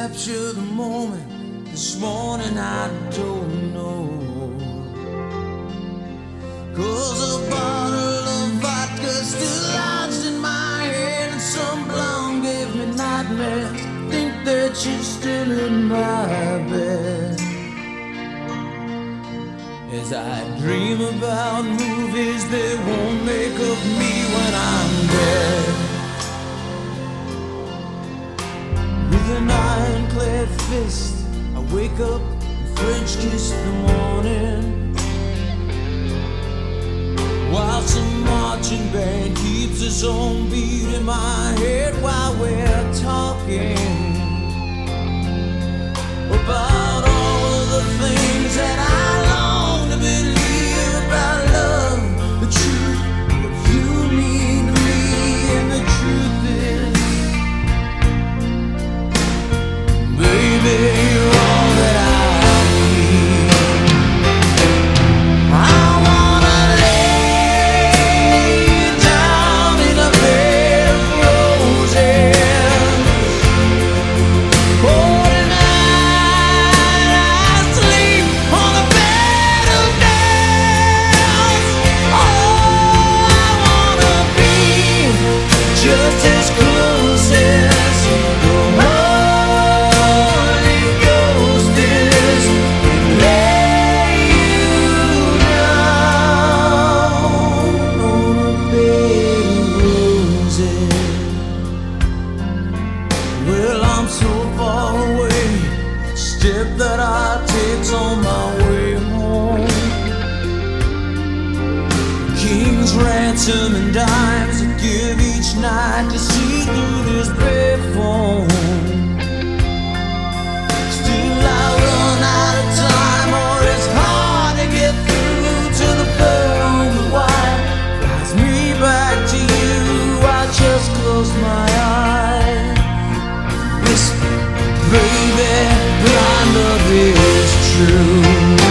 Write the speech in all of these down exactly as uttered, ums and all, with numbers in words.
capture the moment. This morning I don't know, 'cause a bottle of vodka still lodged in my head, and some blonde gave me nightmares. Think that she's still in my bed. As I dream about movies they won't make of me when I'm dead. With an ironclad fist I wake up and French kiss the morning, while some marching band keeps its own beat in my head while we're talking about all of the things that I long to believe about love, the truth, what you mean to me. And the truth is, baby, you're all that I need. I wanna lay you down in a bed of roses. Oh, just as close as the Holy Ghost is, and lay you down on a bed of roses. Well, I'm so far away, the step that I take's on my way home. King's ransom and dimes I give each night to see through this brave phone. Still I run out of time, or it's hard to get through to the pearl on the wire. Drives me back to you, I just close my eyes, whisper, baby, my love is true.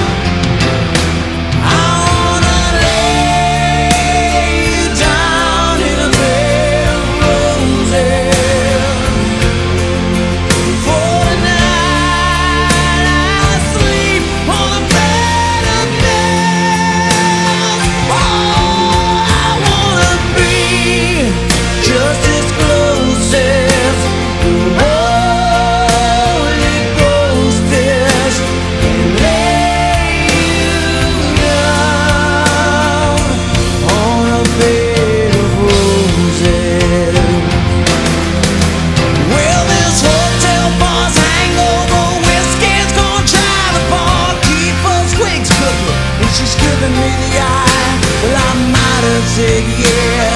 Said yeah,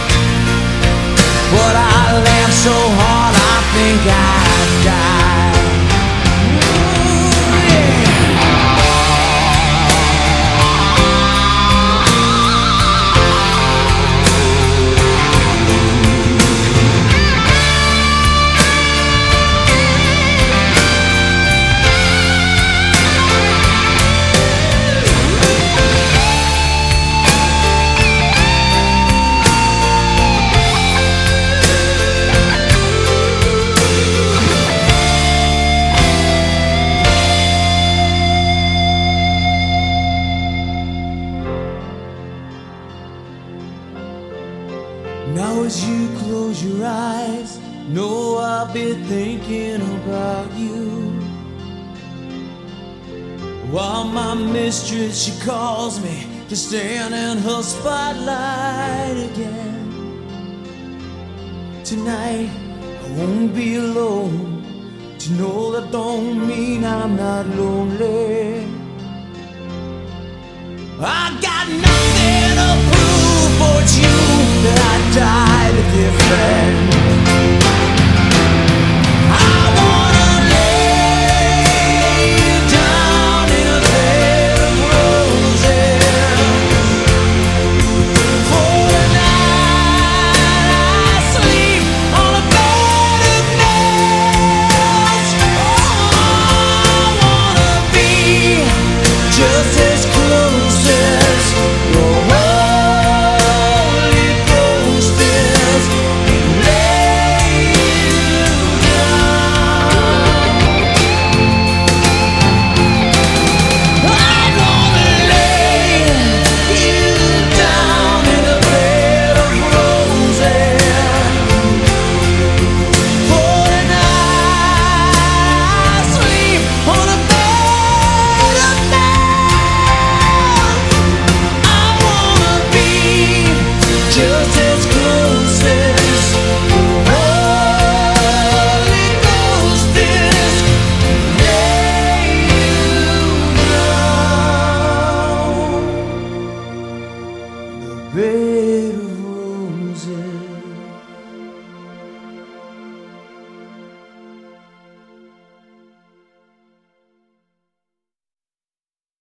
but I laughed so hard I think I'd die. Ooh, yeah. Now as you close your eyes, know I'll be thinking about you, while my mistress, she calls me to stand in her spotlight again. Tonight I won't be alone, to know that don't mean I'm not lonely. I got nothing to prove, but it's you that I died to defend.